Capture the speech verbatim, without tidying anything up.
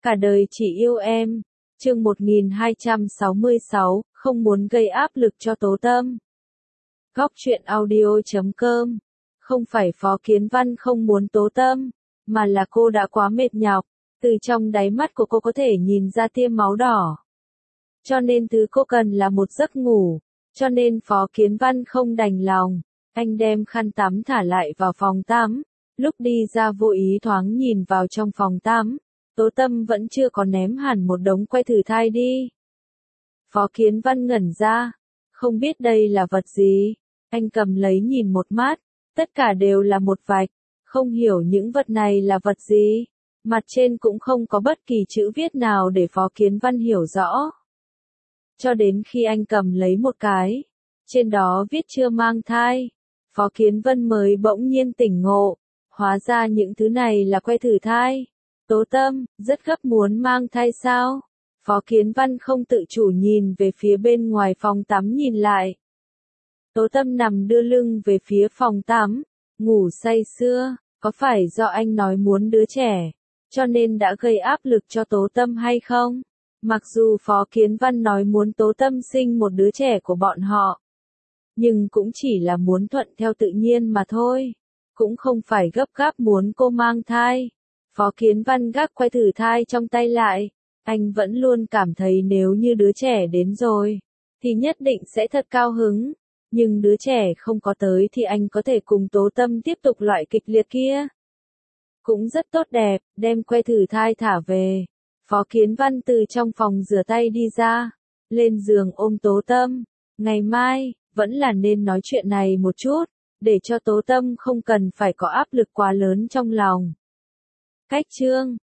Cả đời chỉ yêu em. Chương một nghìn hai trăm sáu mươi sáu, không muốn gây áp lực cho Tố Tâm. Góc truyện audio chấm com. Không phải Phó Kiến Văn không muốn Tố Tâm, mà là cô đã quá mệt nhọc, từ trong đáy mắt của cô có thể nhìn ra tia máu đỏ. Cho nên thứ cô cần là một giấc ngủ, cho nên Phó Kiến Văn không đành lòng, anh đem khăn tắm thả lại vào phòng tắm, lúc đi ra vô ý thoáng nhìn vào trong phòng tắm. Tố Tâm vẫn chưa có ném hẳn một đống que thử thai đi. Phó Kiến Văn ngẩn ra, không biết đây là vật gì, anh cầm lấy nhìn một mát, tất cả đều là một vạch, không hiểu những vật này là vật gì, mặt trên cũng không có bất kỳ chữ viết nào để Phó Kiến Văn hiểu rõ. Cho đến khi anh cầm lấy một cái, trên đó viết chưa mang thai, Phó Kiến Văn mới bỗng nhiên tỉnh ngộ, hóa ra những thứ này là que thử thai. Tố Tâm, rất gấp muốn mang thai sao? Phó Kiến Văn không tự chủ nhìn về phía bên ngoài phòng tắm nhìn lại. Tố Tâm nằm đưa lưng về phía phòng tắm, ngủ say sưa, có phải do anh nói muốn đứa trẻ, cho nên đã gây áp lực cho Tố Tâm hay không? Mặc dù Phó Kiến Văn nói muốn Tố Tâm sinh một đứa trẻ của bọn họ, nhưng cũng chỉ là muốn thuận theo tự nhiên mà thôi, cũng không phải gấp gáp muốn cô mang thai. Phó Kiến Văn gác que thử thai trong tay lại, anh vẫn luôn cảm thấy nếu như đứa trẻ đến rồi, thì nhất định sẽ thật cao hứng, nhưng đứa trẻ không có tới thì anh có thể cùng Tố Tâm tiếp tục loại kịch liệt kia. Cũng rất tốt đẹp, đem que thử thai thả về. Phó Kiến Văn từ trong phòng rửa tay đi ra, lên giường ôm Tố Tâm. Ngày mai, vẫn là nên nói chuyện này một chút, để cho Tố Tâm không cần phải có áp lực quá lớn trong lòng. Cách chương